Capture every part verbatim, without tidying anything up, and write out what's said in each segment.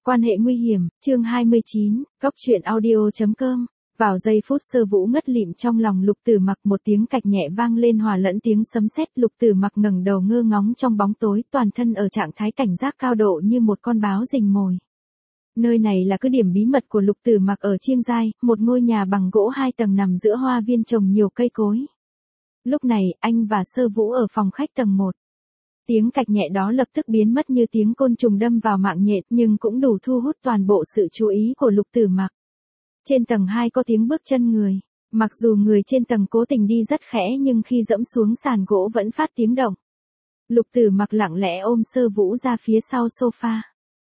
Quan hệ nguy hiểm, chương hai mươi chín, góc truyện audio.com. Vào giây phút Sơ Vũ ngất lịm trong lòng Lục Tử Mặc, một tiếng cạch nhẹ vang lên hòa lẫn tiếng sấm sét. Lục Tử Mặc ngẩng đầu ngơ ngóng trong bóng tối, toàn thân ở trạng thái cảnh giác cao độ như một con báo rình mồi. Nơi này là cứ điểm bí mật của Lục Tử Mặc ở Chiêng Giai, một ngôi nhà bằng gỗ hai tầng nằm giữa hoa viên trồng nhiều cây cối. Lúc này, anh và Sơ Vũ ở phòng khách tầng một. Tiếng cạch nhẹ đó lập tức biến mất như tiếng côn trùng đâm vào mạng nhện, nhưng cũng đủ thu hút toàn bộ sự chú ý của Lục Tử Mặc. Trên tầng hai có tiếng bước chân người. Mặc dù người trên tầng cố tình đi rất khẽ nhưng khi dẫm xuống sàn gỗ vẫn phát tiếng động. Lục Tử Mặc lặng lẽ ôm Sơ Vũ ra phía sau sofa.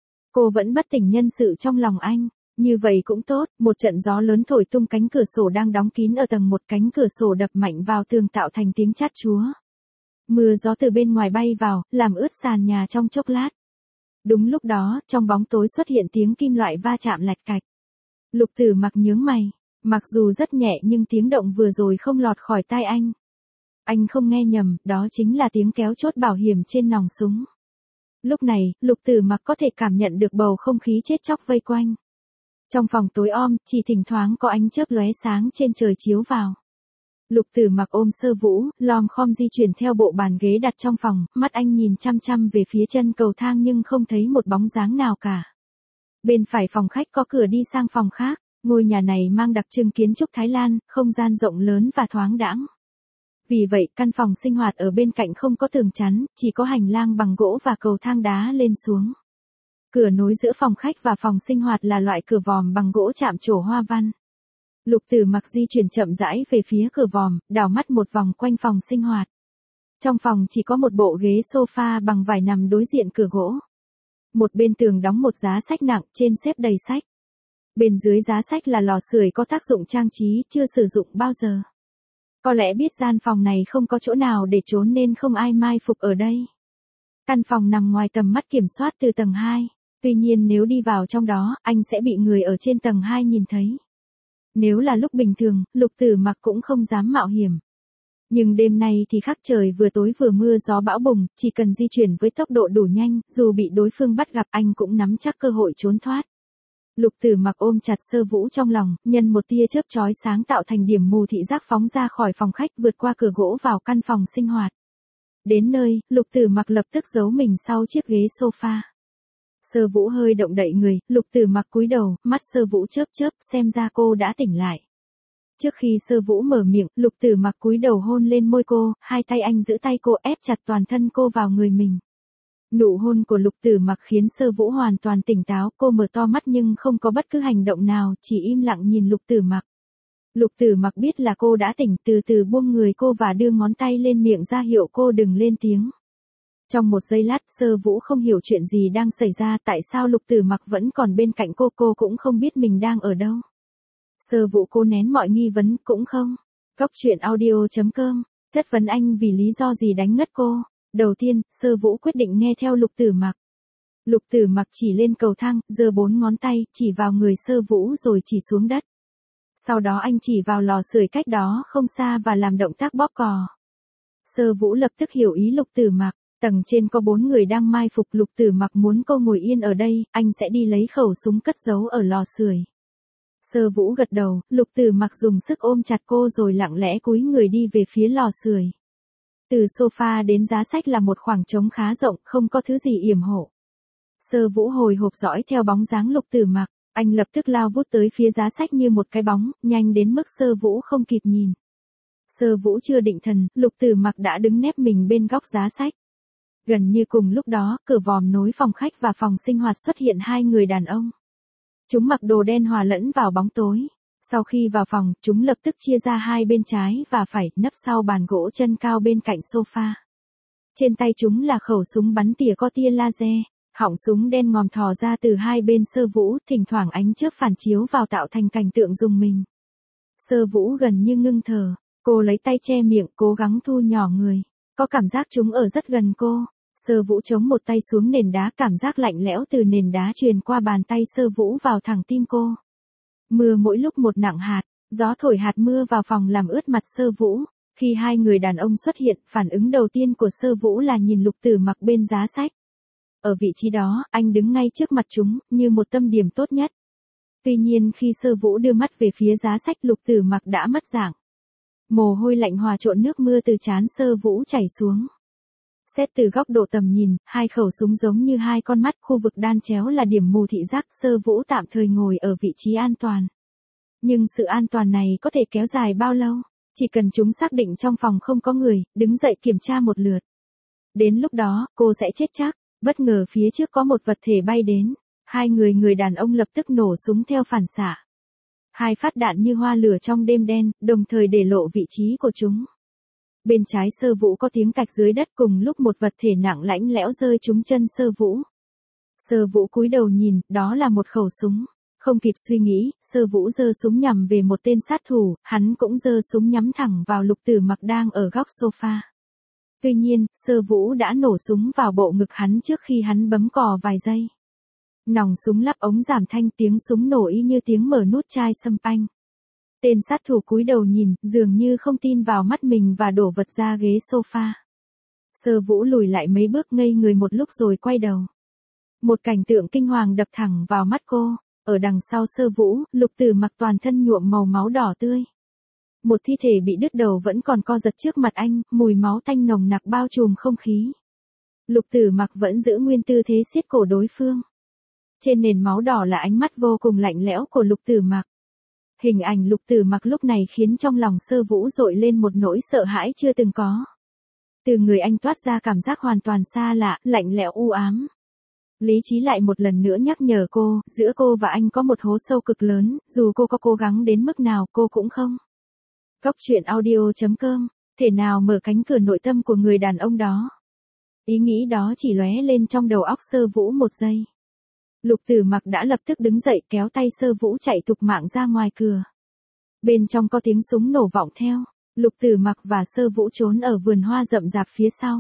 Cô vẫn bất tỉnh nhân sự trong lòng anh. Như vậy cũng tốt, một trận gió lớn thổi tung cánh cửa sổ đang đóng kín ở tầng một, cánh cửa sổ đập mạnh vào tường tạo thành tiếng chát chúa. Mưa gió từ bên ngoài bay vào, làm ướt sàn nhà trong chốc lát. Đúng lúc đó, trong bóng tối xuất hiện tiếng kim loại va chạm lạch cạch. Lục Tử Mặc nhướng mày, mặc dù rất nhẹ nhưng tiếng động vừa rồi không lọt khỏi tai anh. Anh không nghe nhầm, đó chính là tiếng kéo chốt bảo hiểm trên nòng súng. Lúc này, Lục Tử Mặc có thể cảm nhận được bầu không khí chết chóc vây quanh. Trong phòng tối om, chỉ thỉnh thoảng có ánh chớp lóe sáng trên trời chiếu vào. Lục Tử Mặc ôm Sơ Vũ, lom khom di chuyển theo bộ bàn ghế đặt trong phòng, mắt anh nhìn chăm chăm về phía chân cầu thang nhưng không thấy một bóng dáng nào cả. Bên phải phòng khách có cửa đi sang phòng khác, ngôi nhà này mang đặc trưng kiến trúc Thái Lan, không gian rộng lớn và thoáng đãng. Vì vậy, căn phòng sinh hoạt ở bên cạnh không có tường chắn, chỉ có hành lang bằng gỗ và cầu thang đá lên xuống. Cửa nối giữa phòng khách và phòng sinh hoạt là loại cửa vòm bằng gỗ chạm trổ hoa văn. Lục Tử Mặc di chuyển chậm rãi về phía cửa vòm, đảo mắt một vòng quanh phòng sinh hoạt. Trong phòng chỉ có một bộ ghế sofa bằng vải nằm đối diện cửa gỗ. Một bên tường đóng một giá sách nặng, trên xếp đầy sách. Bên dưới giá sách là lò sưởi có tác dụng trang trí, chưa sử dụng bao giờ. Có lẽ biết gian phòng này không có chỗ nào để trốn nên không ai mai phục ở đây. Căn phòng nằm ngoài tầm mắt kiểm soát từ tầng hai. Tuy nhiên nếu đi vào trong đó, anh sẽ bị người ở trên tầng hai nhìn thấy. Nếu là lúc bình thường, Lục Tử Mặc cũng không dám mạo hiểm. Nhưng đêm nay thì khác, trời vừa tối vừa mưa gió bão bùng, chỉ cần di chuyển với tốc độ đủ nhanh, dù bị đối phương bắt gặp anh cũng nắm chắc cơ hội trốn thoát. Lục Tử Mặc ôm chặt Sơ Vũ trong lòng, nhân một tia chớp chói sáng tạo thành điểm mù thị giác phóng ra khỏi phòng khách, vượt qua cửa gỗ vào căn phòng sinh hoạt. Đến nơi, Lục Tử Mặc lập tức giấu mình sau chiếc ghế sofa. Sơ Vũ hơi động đậy người, Lục Tử Mặc cúi đầu, mắt Sơ Vũ chớp chớp, xem ra cô đã tỉnh lại. Trước khi Sơ Vũ mở miệng, Lục Tử Mặc cúi đầu hôn lên môi cô, hai tay anh giữ tay cô ép chặt toàn thân cô vào người mình. Nụ hôn của Lục Tử Mặc khiến Sơ Vũ hoàn toàn tỉnh táo, cô mở to mắt nhưng không có bất cứ hành động nào, chỉ im lặng nhìn Lục Tử Mặc. Lục Tử Mặc biết là cô đã tỉnh, từ từ buông người cô và đưa ngón tay lên miệng ra hiệu cô đừng lên tiếng. Trong một giây lát, Sơ Vũ không hiểu chuyện gì đang xảy ra, tại sao Lục Tử Mặc vẫn còn bên cạnh cô, cô cũng không biết mình đang ở đâu. Sơ Vũ cố nén mọi nghi vấn, cũng không. Góc truyện audio.com, chất vấn anh vì lý do gì đánh ngất cô. Đầu tiên, Sơ Vũ quyết định nghe theo Lục Tử Mặc. Lục Tử Mặc chỉ lên cầu thang, giơ bốn ngón tay, chỉ vào người Sơ Vũ rồi chỉ xuống đất. Sau đó anh chỉ vào lò sưởi cách đó không xa và làm động tác bóp cò. Sơ Vũ lập tức hiểu ý Lục Tử Mặc. Tầng trên có bốn người đang mai phục, Lục Tử Mặc muốn cô ngồi yên ở đây, anh sẽ đi lấy khẩu súng cất giấu ở lò sưởi. Sơ Vũ gật đầu, Lục Tử Mặc dùng sức ôm chặt cô rồi lặng lẽ cúi người đi về phía lò sưởi. Từ sofa đến giá sách là một khoảng trống khá rộng, không có thứ gì yểm hộ. Sơ Vũ hồi hộp dõi theo bóng dáng Lục Tử Mặc, anh lập tức lao vút tới phía giá sách như một cái bóng, nhanh đến mức Sơ Vũ không kịp nhìn. Sơ Vũ chưa định thần, Lục Tử Mặc đã đứng nép mình bên góc giá sách. Gần như cùng lúc đó, cửa vòm nối phòng khách và phòng sinh hoạt xuất hiện hai người đàn ông. Chúng mặc đồ đen hòa lẫn vào bóng tối. Sau khi vào phòng, chúng lập tức chia ra hai bên trái và phải, nấp sau bàn gỗ chân cao bên cạnh sofa. Trên tay chúng là khẩu súng bắn tỉa có tia laser, họng súng đen ngòm thò ra từ hai bên Sơ Vũ, thỉnh thoảng ánh chớp phản chiếu vào tạo thành cảnh tượng rùng mình. Sơ Vũ gần như ngưng thở, cô lấy tay che miệng, cố gắng thu nhỏ người. Có cảm giác chúng ở rất gần cô. Sơ Vũ chống một tay xuống nền đá, cảm giác lạnh lẽo từ nền đá truyền qua bàn tay Sơ Vũ vào thẳng tim cô. Mưa mỗi lúc một nặng hạt, gió thổi hạt mưa vào phòng làm ướt mặt Sơ Vũ. Khi hai người đàn ông xuất hiện, phản ứng đầu tiên của Sơ Vũ là nhìn Lục Tử Mặc bên giá sách. Ở vị trí đó, anh đứng ngay trước mặt chúng, như một tâm điểm tốt nhất. Tuy nhiên khi Sơ Vũ đưa mắt về phía giá sách, Lục Tử Mặc đã mất dạng. Mồ hôi lạnh hòa trộn nước mưa từ trán Sơ Vũ chảy xuống. Xét từ góc độ tầm nhìn, hai khẩu súng giống như hai con mắt, khu vực đan chéo là điểm mù thị giác. Sơ Vũ tạm thời ngồi ở vị trí an toàn. Nhưng sự an toàn này có thể kéo dài bao lâu? Chỉ cần chúng xác định trong phòng không có người, đứng dậy kiểm tra một lượt. Đến lúc đó, cô sẽ chết chắc. Bất ngờ phía trước có một vật thể bay đến. Hai người người đàn ông lập tức nổ súng theo phản xạ. Hai phát đạn như hoa lửa trong đêm đen, đồng thời để lộ vị trí của chúng. Bên trái Sơ Vũ có tiếng cạch dưới đất, cùng lúc một vật thể nặng lãnh lẽo rơi trúng chân Sơ Vũ. Sơ Vũ cúi đầu nhìn, đó là một khẩu súng. Không kịp suy nghĩ, Sơ Vũ giơ súng nhằm về một tên sát thủ, hắn cũng giơ súng nhắm thẳng vào Lục Tử Mặc đang ở góc sofa. Tuy nhiên, Sơ Vũ đã nổ súng vào bộ ngực hắn trước khi hắn bấm cò vài giây. Nòng súng lắp ống giảm thanh, tiếng súng nổ y như tiếng mở nút chai sâm panh. Tên sát thủ cúi đầu nhìn, dường như không tin vào mắt mình và đổ vật ra ghế sofa. Sơ Vũ lùi lại mấy bước, ngây người một lúc rồi quay đầu. Một cảnh tượng kinh hoàng đập thẳng vào mắt cô. Ở đằng sau Sơ Vũ, Lục Tử Mặc toàn thân nhuộm màu máu đỏ tươi. Một thi thể bị đứt đầu vẫn còn co giật trước mặt anh, mùi máu tanh nồng nặc bao trùm không khí. Lục Tử Mặc vẫn giữ nguyên tư thế siết cổ đối phương. Trên nền máu đỏ là ánh mắt vô cùng lạnh lẽo của Lục Tử Mặc. Hình ảnh Lục Tử Mặc lúc này khiến trong lòng Sơ Vũ dội lên một nỗi sợ hãi chưa từng có. Từ người anh toát ra cảm giác hoàn toàn xa lạ, lạnh lẽo u ám. Lý trí lại một lần nữa nhắc nhở cô, giữa cô và anh có một hố sâu cực lớn, dù cô có cố gắng đến mức nào cô cũng không. Góc truyện audio chấm com, thể nào mở cánh cửa nội tâm của người đàn ông đó. Ý nghĩ đó chỉ lóe lên trong đầu óc Sơ Vũ một giây. Lục Tử Mặc đã lập tức đứng dậy, kéo tay Sơ Vũ chạy thục mạng ra ngoài cửa. Bên trong có tiếng súng nổ vọng theo. Lục Tử Mặc và Sơ Vũ trốn ở vườn hoa rậm rạp phía sau.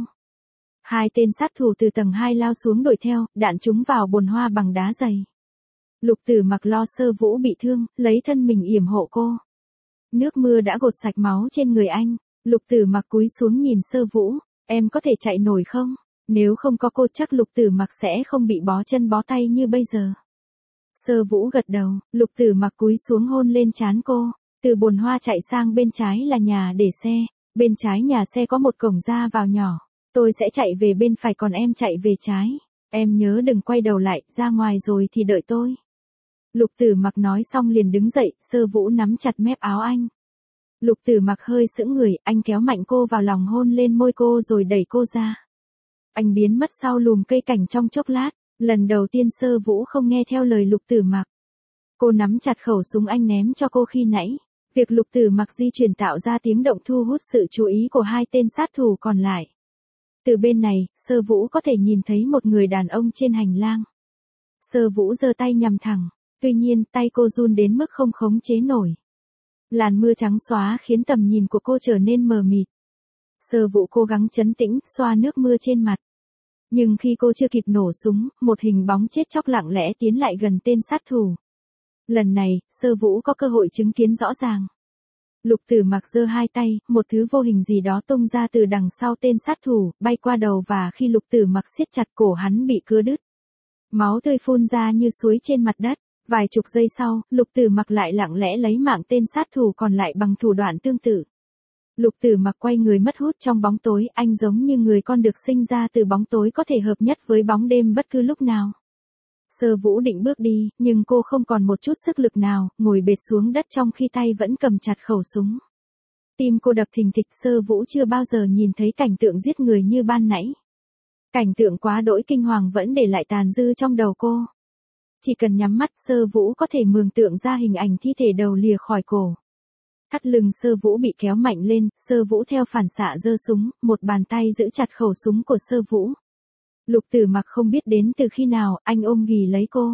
Hai tên sát thủ từ tầng hai lao xuống đuổi theo, đạn trúng vào bồn hoa bằng đá dày. Lục Tử Mặc lo Sơ Vũ bị thương, lấy thân mình yểm hộ cô. Nước mưa đã gột sạch máu trên người anh. Lục Tử Mặc cúi xuống nhìn Sơ Vũ, em có thể chạy nổi không? Nếu không có cô chắc Lục Tử Mặc sẽ không bị bó chân bó tay như bây giờ. Sơ Vũ gật đầu, Lục Tử Mặc cúi xuống hôn lên trán cô. Từ bồn hoa chạy sang bên trái là nhà để xe. Bên trái nhà xe có một cổng ra vào nhỏ. Tôi sẽ chạy về bên phải còn em chạy về trái. Em nhớ đừng quay đầu lại, ra ngoài rồi thì đợi tôi. Lục Tử Mặc nói xong liền đứng dậy, Sơ Vũ nắm chặt mép áo anh. Lục Tử Mặc hơi sững người, anh kéo mạnh cô vào lòng hôn lên môi cô rồi đẩy cô ra. Anh biến mất sau lùm cây cảnh trong chốc lát, lần đầu tiên Sơ Vũ không nghe theo lời Lục Tử Mặc. Cô nắm chặt khẩu súng anh ném cho cô khi nãy. Việc Lục Tử Mặc di chuyển tạo ra tiếng động thu hút sự chú ý của hai tên sát thủ còn lại. Từ bên này, Sơ Vũ có thể nhìn thấy một người đàn ông trên hành lang. Sơ Vũ giơ tay nhằm thẳng, tuy nhiên tay cô run đến mức không khống chế nổi. Làn mưa trắng xóa khiến tầm nhìn của cô trở nên mờ mịt. Sơ Vũ cố gắng trấn tĩnh, xoa nước mưa trên mặt. Nhưng khi cô chưa kịp nổ súng, một hình bóng chết chóc lặng lẽ tiến lại gần tên sát thủ. Lần này, Sơ Vũ có cơ hội chứng kiến rõ ràng. Lục Tử Mặc giơ hai tay, một thứ vô hình gì đó tung ra từ đằng sau tên sát thủ, bay qua đầu và khi Lục Tử Mặc siết chặt cổ hắn bị cưa đứt. Máu tươi phun ra như suối trên mặt đất. Vài chục giây sau, Lục Tử Mặc lại lặng lẽ lấy mạng tên sát thủ còn lại bằng thủ đoạn tương tự. Lục Tử Mặc quay người mất hút trong bóng tối, anh giống như người con được sinh ra từ bóng tối có thể hợp nhất với bóng đêm bất cứ lúc nào. Sơ Vũ định bước đi, nhưng cô không còn một chút sức lực nào, ngồi bệt xuống đất trong khi tay vẫn cầm chặt khẩu súng. Tim cô đập thình thịch, Sơ Vũ chưa bao giờ nhìn thấy cảnh tượng giết người như ban nãy. Cảnh tượng quá đỗi kinh hoàng vẫn để lại tàn dư trong đầu cô. Chỉ cần nhắm mắt, Sơ Vũ có thể mường tượng ra hình ảnh thi thể đầu lìa khỏi cổ. Thắt lưng Sơ Vũ bị kéo mạnh lên, Sơ Vũ theo phản xạ giơ súng, một bàn tay giữ chặt khẩu súng của Sơ Vũ. Lục Tử Mặc không biết đến từ khi nào, anh ôm ghì lấy cô.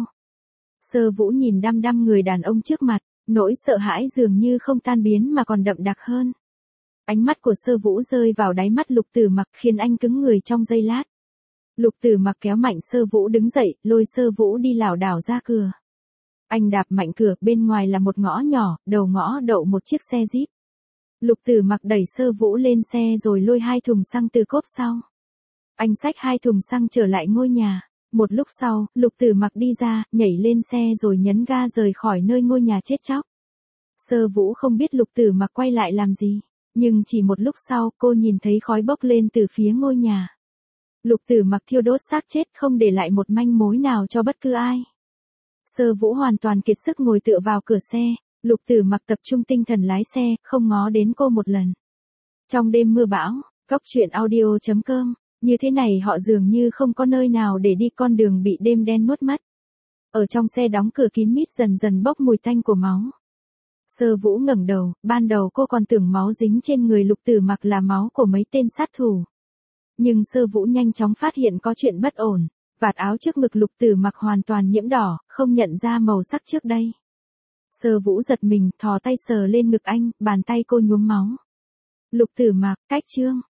Sơ Vũ nhìn đăm đăm người đàn ông trước mặt, nỗi sợ hãi dường như không tan biến mà còn đậm đặc hơn. Ánh mắt của Sơ Vũ rơi vào đáy mắt Lục Tử Mặc khiến anh cứng người trong giây lát. Lục Tử Mặc kéo mạnh Sơ Vũ đứng dậy, lôi Sơ Vũ đi lảo đảo ra cửa. Anh đạp mạnh cửa, bên ngoài là một ngõ nhỏ, đầu ngõ đậu một chiếc xe Jeep. Lục Tử Mặc đẩy Sơ Vũ lên xe rồi lôi hai thùng xăng từ cốp sau. Anh xách hai thùng xăng trở lại ngôi nhà. Một lúc sau, Lục Tử Mặc đi ra, nhảy lên xe rồi nhấn ga rời khỏi nơi ngôi nhà chết chóc. Sơ Vũ không biết Lục Tử Mặc quay lại làm gì, nhưng chỉ một lúc sau, cô nhìn thấy khói bốc lên từ phía ngôi nhà. Lục Tử Mặc thiêu đốt xác chết không để lại một manh mối nào cho bất cứ ai. Sơ Vũ hoàn toàn kiệt sức ngồi tựa vào cửa xe, Lục Tử Mặc tập trung tinh thần lái xe, không ngó đến cô một lần. Trong đêm mưa bão, Cóc truyện audio chấm com, như thế này họ dường như không có nơi nào để đi, con đường bị đêm đen nuốt mất. Ở trong xe đóng cửa kín mít dần dần bốc mùi tanh của máu. Sơ Vũ ngẩng đầu, ban đầu cô còn tưởng máu dính trên người Lục Tử Mặc là máu của mấy tên sát thủ. Nhưng Sơ Vũ nhanh chóng phát hiện có chuyện bất ổn, vạt áo trước ngực Lục Tử Mặc hoàn toàn nhiễm đỏ, không nhận ra màu sắc trước đây. Sơ Vũ giật mình, thò tay sờ lên ngực anh, bàn tay cô nhuốm máu. Lục Tử Mặc, cách chương.